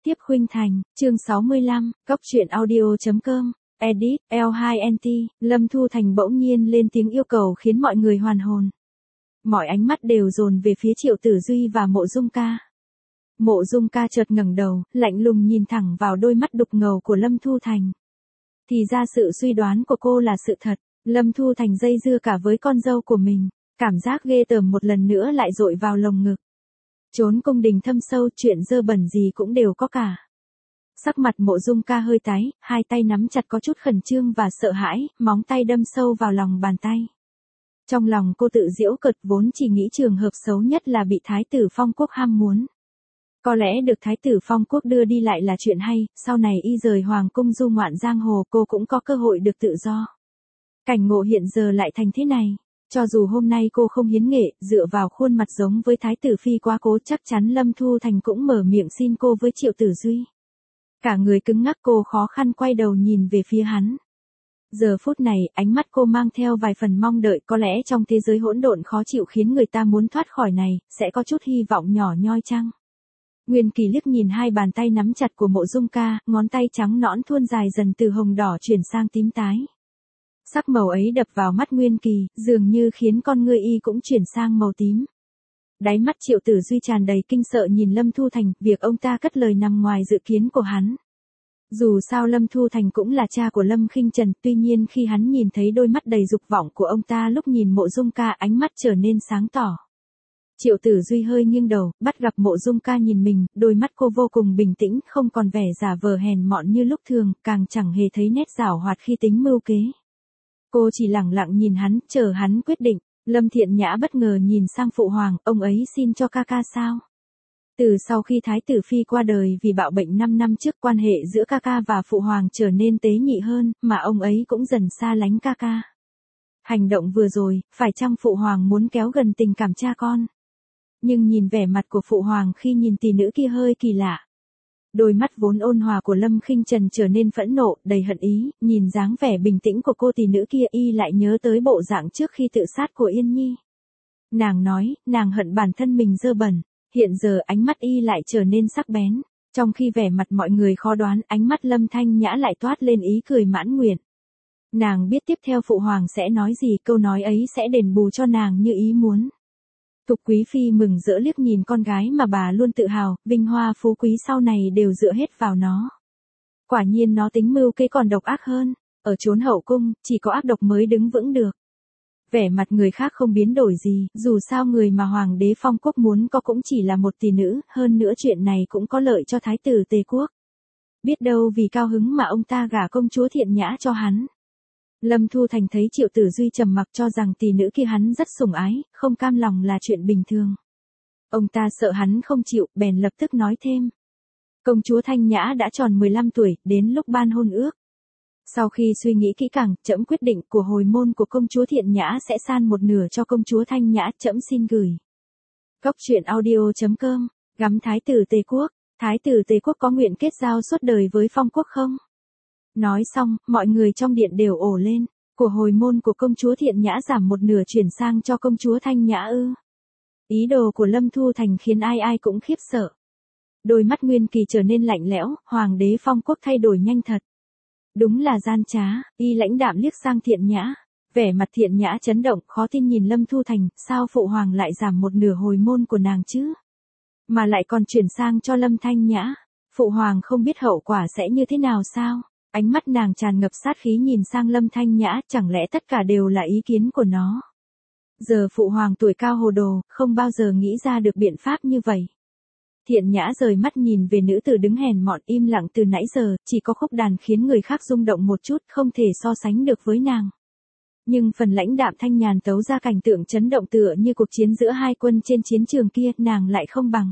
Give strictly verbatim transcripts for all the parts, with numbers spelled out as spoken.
Tiếp khuynh thành, chương sáu mươi lăm, cóc truyện audio.com, edit, L hai N T, Lâm Thu Thành bỗng nhiên lên tiếng yêu cầu khiến mọi người hoàn hồn. Mọi ánh mắt đều dồn về phía Triệu Tử Duy và Mộ Dung Ca. Mộ Dung Ca chợt ngẩng đầu, lạnh lùng nhìn thẳng vào đôi mắt đục ngầu của Lâm Thu Thành. Thì ra sự suy đoán của cô là sự thật, Lâm Thu Thành dây dưa cả với con dâu của mình, cảm giác ghê tởm một lần nữa lại dội vào lồng ngực. Trốn cung đình thâm sâu, chuyện dơ bẩn gì cũng đều có cả. Sắc mặt Mộ Dung Ca hơi tái, hai tay nắm chặt có chút khẩn trương và sợ hãi, móng tay đâm sâu vào lòng bàn tay. Trong lòng cô tự giễu cợt, vốn chỉ nghĩ trường hợp xấu nhất là bị Thái tử Phong Quốc ham muốn. Có lẽ được Thái tử Phong Quốc đưa đi lại là chuyện hay, sau này y rời Hoàng cung du ngoạn giang hồ cô cũng có cơ hội được tự do. Cảnh ngộ hiện giờ lại thành thế này. Cho dù hôm nay cô không hiến nghệ, dựa vào khuôn mặt giống với Thái tử Phi quá cố, chắc chắn Lâm Thu Thành cũng mở miệng xin cô với Triệu Tử Duy. Cả người cứng ngắc, cô khó khăn quay đầu nhìn về phía hắn. Giờ phút này, ánh mắt cô mang theo vài phần mong đợi, có lẽ trong thế giới hỗn độn khó chịu khiến người ta muốn thoát khỏi này, sẽ có chút hy vọng nhỏ nhoi chăng? Nguyên Kỳ liếc nhìn hai bàn tay nắm chặt của Mộ Dung Ca, ngón tay trắng nõn thuôn dài dần từ hồng đỏ chuyển sang tím tái. Sắc màu ấy đập vào mắt Nguyên Kỳ, dường như khiến con ngươi y cũng chuyển sang màu tím. Đáy mắt Triệu Tử Duy tràn đầy kinh sợ nhìn Lâm Thu Thành, việc ông ta cất lời nằm ngoài dự kiến của hắn. Dù sao Lâm Thu Thành cũng là cha của Lâm Khinh Trần, tuy nhiên khi hắn nhìn thấy đôi mắt đầy dục vọng của ông ta lúc nhìn Mộ Dung Ca, ánh mắt trở nên sáng tỏ. Triệu Tử Duy hơi nghiêng đầu, bắt gặp Mộ Dung Ca nhìn mình, đôi mắt cô vô cùng bình tĩnh, không còn vẻ giả vờ hèn mọn như lúc thường, càng chẳng hề thấy nét giảo hoạt khi tính mưu kế. Cô chỉ lẳng lặng nhìn hắn, chờ hắn quyết định. Lâm Thiện Nhã bất ngờ nhìn sang Phụ Hoàng, ông ấy xin cho ca ca sao? Từ sau khi Thái tử Phi qua đời vì bạo bệnh năm năm trước, quan hệ giữa ca ca và Phụ Hoàng trở nên tế nhị hơn, mà ông ấy cũng dần xa lánh ca ca. Hành động vừa rồi, phải chăng Phụ Hoàng muốn kéo gần tình cảm cha con? Nhưng nhìn vẻ mặt của Phụ Hoàng khi nhìn tỷ nữ kia hơi kỳ lạ. Đôi mắt vốn ôn hòa của Lâm Khinh Trần trở nên phẫn nộ, đầy hận ý, nhìn dáng vẻ bình tĩnh của cô tỷ nữ kia y lại nhớ tới bộ dạng trước khi tự sát của Yên Nhi. Nàng nói, nàng hận bản thân mình dơ bẩn, hiện giờ ánh mắt y lại trở nên sắc bén, trong khi vẻ mặt mọi người khó đoán, ánh mắt Lâm Thanh Nhã lại toát lên ý cười mãn nguyện. Nàng biết tiếp theo Phụ Hoàng sẽ nói gì, câu nói ấy sẽ đền bù cho nàng như ý muốn. Tục Quý Phi mừng rỡ liếc nhìn con gái mà bà luôn tự hào, vinh hoa phú quý sau này đều dựa hết vào nó. Quả nhiên nó tính mưu kế còn độc ác hơn, ở chốn hậu cung, chỉ có ác độc mới đứng vững được. Vẻ mặt người khác không biến đổi gì, dù sao người mà Hoàng đế Phong Quốc muốn có cũng chỉ là một tỷ nữ, hơn nữa chuyện này cũng có lợi cho Thái tử Tề Quốc. Biết đâu vì cao hứng mà ông ta gả công chúa Thiện Nhã cho hắn. Lâm Thu Thành thấy Triệu Tử Duy trầm mặc, cho rằng tỷ nữ kia hắn rất sủng ái, không cam lòng là chuyện bình thường. Ông ta sợ hắn không chịu, bèn lập tức nói thêm. Công chúa Thanh Nhã đã tròn mười lăm tuổi, đến lúc ban hôn ước. Sau khi suy nghĩ kỹ càng, trẫm quyết định của hồi môn của công chúa Thiện Nhã sẽ san một nửa cho công chúa Thanh Nhã, trẫm xin gửi. Cóc truyện audio.com, gắm Thái tử Tề Quốc, Thái tử Tề Quốc có nguyện kết giao suốt đời với Phong Quốc không? Nói xong, mọi người trong điện đều ồ lên, của hồi môn của công chúa Thiện Nhã giảm một nửa chuyển sang cho công chúa Thanh Nhã ư. Ý đồ của Lâm Thu Thành khiến ai ai cũng khiếp sợ. Đôi mắt Nguyên Kỳ trở nên lạnh lẽo, Hoàng đế Phong Quốc thay đổi nhanh thật. Đúng là gian trá, y lãnh đạm liếc sang Thiện Nhã. Vẻ mặt Thiện Nhã chấn động, khó tin nhìn Lâm Thu Thành, sao Phụ Hoàng lại giảm một nửa hồi môn của nàng chứ? Mà lại còn chuyển sang cho Lâm Thanh Nhã. Phụ Hoàng không biết hậu quả sẽ như thế nào sao? Ánh mắt nàng tràn ngập sát khí nhìn sang Lâm Thanh Nhã, chẳng lẽ tất cả đều là ý kiến của nó. Giờ Phụ Hoàng tuổi cao hồ đồ, không bao giờ nghĩ ra được biện pháp như vậy. Thiện Nhã rời mắt nhìn về nữ tử đứng hèn mọn im lặng từ nãy giờ, chỉ có khúc đàn khiến người khác rung động một chút, không thể so sánh được với nàng. Nhưng phần lãnh đạm thanh nhàn tấu ra cảnh tượng chấn động tựa như cuộc chiến giữa hai quân trên chiến trường kia, nàng lại không bằng.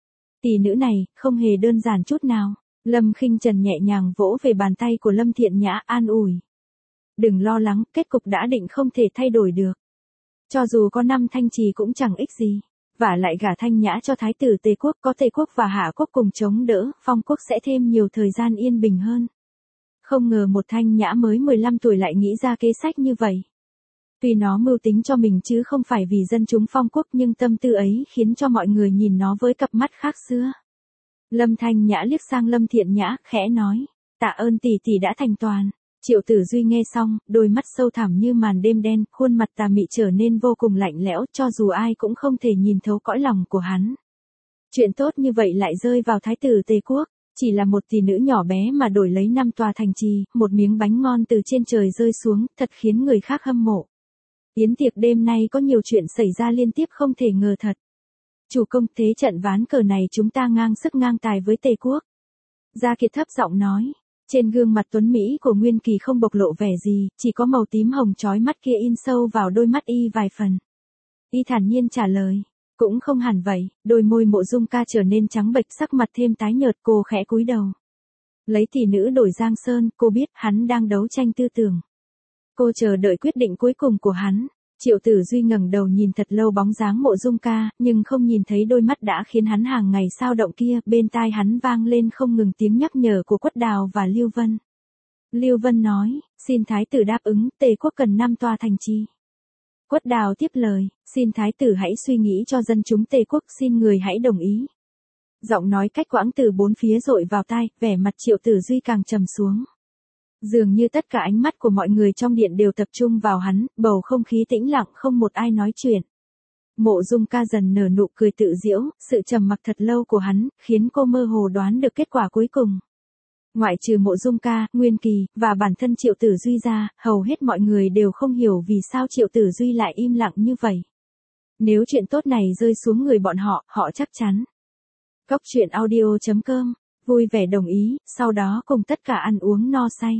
Tỷ nữ này, không hề đơn giản chút nào. Lâm Khinh Trần nhẹ nhàng vỗ về bàn tay của Lâm Thiện Nhã, an ủi. Đừng lo lắng, kết cục đã định không thể thay đổi được. Cho dù có năm thanh trì cũng chẳng ích gì. Vả lại gả Thanh Nhã cho Thái tử Tề Quốc, có Tề Quốc và Hạ Quốc cùng chống đỡ, Phong Quốc sẽ thêm nhiều thời gian yên bình hơn. Không ngờ một Thanh Nhã mới mười lăm tuổi lại nghĩ ra kế sách như vậy. Tuy nó mưu tính cho mình chứ không phải vì dân chúng Phong Quốc, nhưng tâm tư ấy khiến cho mọi người nhìn nó với cặp mắt khác xưa. Lâm Thanh Nhã liếc sang Lâm Thiện Nhã, khẽ nói, tạ ơn tỷ tỷ đã thành toàn. Triệu Tử Duy nghe xong, đôi mắt sâu thẳm như màn đêm đen, khuôn mặt tà mị trở nên vô cùng lạnh lẽo, cho dù ai cũng không thể nhìn thấu cõi lòng của hắn. Chuyện tốt như vậy lại rơi vào thái tử Tề Quốc, chỉ là một tỷ nữ nhỏ bé mà đổi lấy năm tòa thành trì, một miếng bánh ngon từ trên trời rơi xuống, thật khiến người khác hâm mộ. Yến tiệc đêm nay có nhiều chuyện xảy ra liên tiếp không thể ngờ thật. Chủ công, thế trận ván cờ này chúng ta ngang sức ngang tài với Tề Quốc. Gia Kiệt thấp giọng nói. Trên gương mặt tuấn Mỹ của Nguyên Kỳ không bộc lộ vẻ gì, chỉ có màu tím hồng chói mắt kia in sâu vào đôi mắt y vài phần. Y thản nhiên trả lời, cũng không hẳn vậy, đôi môi Mộ Dung Ca trở nên trắng bệch, sắc mặt thêm tái nhợt, cô khẽ cúi đầu. Lấy tỷ nữ đổi Giang Sơn, cô biết hắn đang đấu tranh tư tưởng. Cô chờ đợi quyết định cuối cùng của hắn. Triệu Tử Duy ngẩng đầu nhìn thật lâu bóng dáng Mộ Dung Ca, nhưng không nhìn thấy đôi mắt đã khiến hắn hàng ngày sao động kia, bên tai hắn vang lên không ngừng tiếng nhắc nhở của Quất Đào và Lưu Vân. Lưu Vân nói, xin thái tử đáp ứng, Tề Quốc cần năm tòa thành trì. Quất Đào tiếp lời, xin thái tử hãy suy nghĩ cho dân chúng Tề Quốc, xin người hãy đồng ý. Giọng nói cách quãng từ bốn phía dội vào tai, vẻ mặt Triệu Tử Duy càng trầm xuống. Dường như tất cả ánh mắt của mọi người trong điện đều tập trung vào hắn, bầu không khí tĩnh lặng không một ai nói chuyện. Mộ Dung Ca dần nở nụ cười tự giễu, sự trầm mặc thật lâu của hắn, khiến cô mơ hồ đoán được kết quả cuối cùng. Ngoại trừ Mộ Dung Ca, Nguyên Kỳ, và bản thân Triệu Tử Duy ra, hầu hết mọi người đều không hiểu vì sao Triệu Tử Duy lại im lặng như vậy. Nếu chuyện tốt này rơi xuống người bọn họ, họ chắc chắn. Cốc truyện audio chấm com, vui vẻ đồng ý, sau đó cùng tất cả ăn uống no say.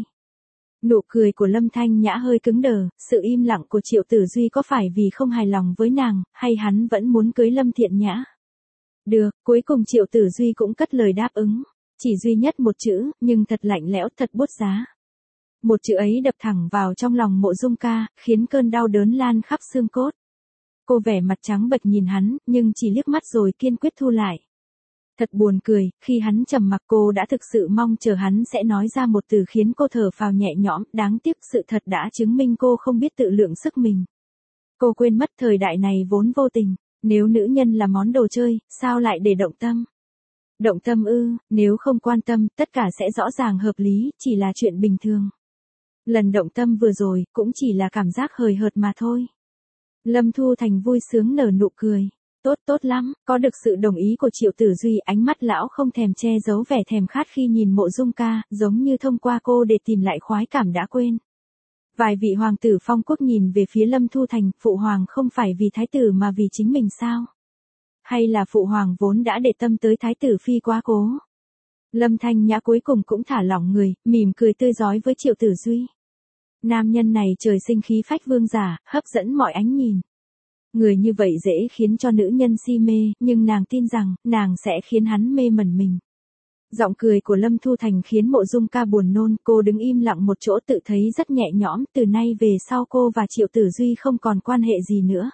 Nụ cười của Lâm Thanh Nhã hơi cứng đờ, sự im lặng của Triệu Tử Duy có phải vì không hài lòng với nàng, hay hắn vẫn muốn cưới Lâm Thiện Nhã? Được, cuối cùng Triệu Tử Duy cũng cất lời đáp ứng. Chỉ duy nhất một chữ, nhưng thật lạnh lẽo, thật bút giá. Một chữ ấy đập thẳng vào trong lòng Mộ Dung Ca, khiến cơn đau đớn lan khắp xương cốt. Cô vẻ mặt trắng bệch nhìn hắn, nhưng chỉ liếc mắt rồi kiên quyết thu lại. Thật buồn cười, khi hắn trầm mặc cô đã thực sự mong chờ hắn sẽ nói ra một từ khiến cô thở phào nhẹ nhõm, đáng tiếc sự thật đã chứng minh cô không biết tự lượng sức mình. Cô quên mất thời đại này vốn vô tình, nếu nữ nhân là món đồ chơi, sao lại để động tâm? Động tâm ư, nếu không quan tâm, tất cả sẽ rõ ràng hợp lý, chỉ là chuyện bình thường. Lần động tâm vừa rồi, cũng chỉ là cảm giác hời hợt mà thôi. Lâm Thu Thành vui sướng nở nụ cười. Tốt tốt lắm, có được sự đồng ý của Triệu Tử Duy, ánh mắt lão không thèm che giấu vẻ thèm khát khi nhìn Mộ Dung Ca, giống như thông qua cô để tìm lại khoái cảm đã quên. Vài vị hoàng tử phong quốc nhìn về phía Lâm Thu Thành, phụ hoàng không phải vì thái tử mà vì chính mình sao? Hay là phụ hoàng vốn đã để tâm tới thái tử phi quá cố? Lâm Thanh Nhã cuối cùng cũng thả lỏng người, mỉm cười tươi rói với Triệu Tử Duy. Nam nhân này trời sinh khí phách vương giả, hấp dẫn mọi ánh nhìn. Người như vậy dễ khiến cho nữ nhân si mê, nhưng nàng tin rằng, nàng sẽ khiến hắn mê mẩn mình. Giọng cười của Lâm Thu Thành khiến Mộ Dung Ca buồn nôn, cô đứng im lặng một chỗ tự thấy rất nhẹ nhõm, từ nay về sau cô và Triệu Tử Duy không còn quan hệ gì nữa.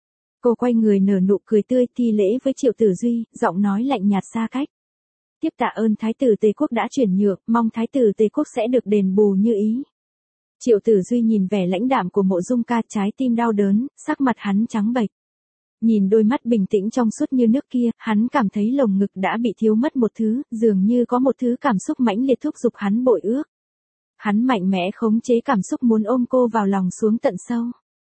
Cô quay người nở nụ cười tươi thi lễ với Triệu Tử Duy, giọng nói lạnh nhạt xa cách. Tiếp tạ ơn thái tử Tề Quốc đã chuyển nhượng, mong thái tử Tề Quốc sẽ được đền bù như ý. Triệu Tử Duy nhìn vẻ lãnh đạm của Mộ Dung Ca, trái tim đau đớn, sắc mặt hắn trắng bệch. Nhìn đôi mắt bình tĩnh trong suốt như nước kia, hắn cảm thấy lồng ngực đã bị thiếu mất một thứ, dường như có một thứ cảm xúc mãnh liệt thúc giục hắn bội ước. Hắn mạnh mẽ khống chế cảm xúc muốn ôm cô vào lòng xuống tận sâu.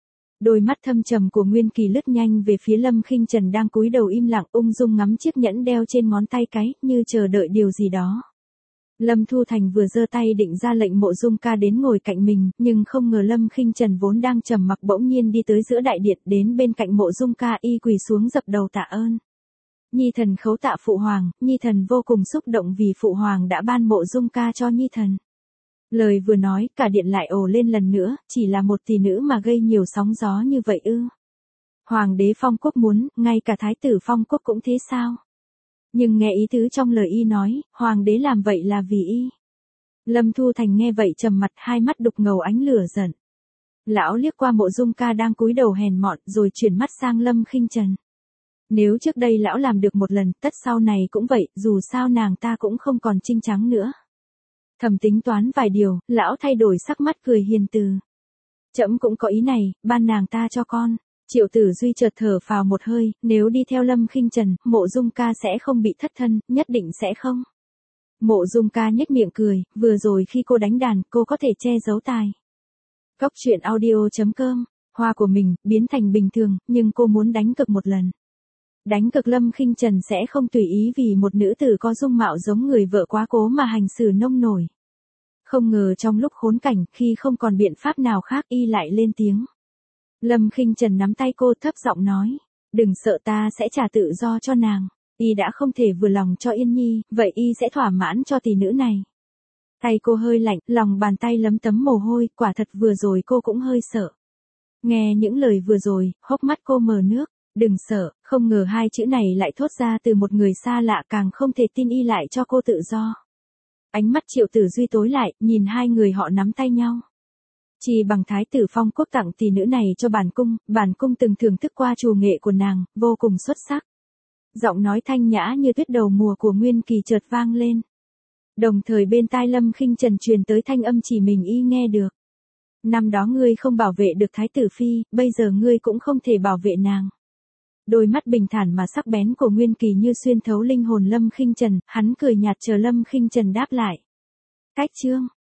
Đôi mắt thâm trầm của Nguyên Kỳ lướt nhanh về phía Lâm Khinh Trần đang cúi đầu im lặng, ung dung ngắm chiếc nhẫn đeo trên ngón tay cái, như chờ đợi điều gì đó. Lâm Thu Thành vừa giơ tay định ra lệnh Mộ Dung Ca đến ngồi cạnh mình, nhưng không ngờ Lâm Khinh Trần vốn đang trầm mặc bỗng nhiên đi tới giữa đại điện, đến bên cạnh Mộ Dung Ca, y quỳ xuống dập đầu tạ ơn. Nhi thần khấu tạ phụ hoàng, Nhi thần vô cùng xúc động vì phụ hoàng đã ban Mộ Dung Ca cho Nhi thần. Lời vừa nói, cả điện lại ồ lên lần nữa, chỉ là một tỷ nữ mà gây nhiều sóng gió như vậy ư? Hoàng đế Phong Quốc muốn, ngay cả thái tử Phong Quốc cũng thế sao? Nhưng nghe ý tứ trong lời y nói, hoàng đế làm vậy là vì y. Lâm Thu Thành nghe vậy trầm mặt, hai mắt đục ngầu ánh lửa giận. Lão liếc qua Mộ Dung Ca đang cúi đầu hèn mọn, rồi chuyển mắt sang Lâm Khinh Trần. Nếu trước đây lão làm được một lần, tất sau này cũng vậy, dù sao nàng ta cũng không còn trinh trắng nữa. Thầm tính toán vài điều, lão thay đổi sắc mắt cười hiền từ. Trẫm cũng có ý này, ban nàng ta cho con. Triệu Tử Duy chợt thở phào một hơi, nếu đi theo Lâm Khinh Trần, Mộ Dung ca sẽ không bị thất thân, nhất định sẽ không. Mộ Dung ca nhếch miệng cười, vừa rồi khi cô đánh đàn, cô có thể che giấu tài. Cốc truyện audio chấm com, hoa của mình, biến thành bình thường, nhưng cô muốn đánh cực một lần. Đánh cực Lâm Khinh Trần sẽ không tùy ý vì một nữ tử có dung mạo giống người vợ quá cố mà hành xử nông nổi. Không ngờ trong lúc khốn cảnh, khi không còn biện pháp nào khác y lại lên tiếng. Lâm Khinh Trần nắm tay cô thấp giọng nói, đừng sợ, ta sẽ trả tự do cho nàng. Y đã không thể vừa lòng cho Yên Nhi, vậy y sẽ thỏa mãn cho tỷ nữ này. Tay cô hơi lạnh, lòng bàn tay lấm tấm mồ hôi, quả thật vừa rồi cô cũng hơi sợ. Nghe những lời vừa rồi, hốc mắt cô mờ nước, đừng sợ, không ngờ hai chữ này lại thốt ra từ một người xa lạ, càng không thể tin y lại cho cô tự do. Ánh mắt Triệu Tử Duy tối lại, nhìn hai người họ nắm tay nhau. Chỉ bằng Thái tử Phong Quốc tặng tỷ nữ này cho bản cung, bản cung từng thưởng thức qua trù nghệ của nàng, vô cùng xuất sắc. Giọng nói thanh nhã như tuyết đầu mùa của Nguyên Kỳ chợt vang lên. Đồng thời bên tai Lâm Khinh Trần truyền tới thanh âm chỉ mình y nghe được. Năm đó ngươi không bảo vệ được Thái tử Phi, bây giờ ngươi cũng không thể bảo vệ nàng. Đôi mắt bình thản mà sắc bén của Nguyên Kỳ như xuyên thấu linh hồn Lâm Khinh Trần, hắn cười nhạt chờ Lâm Khinh Trần đáp lại. Cách chương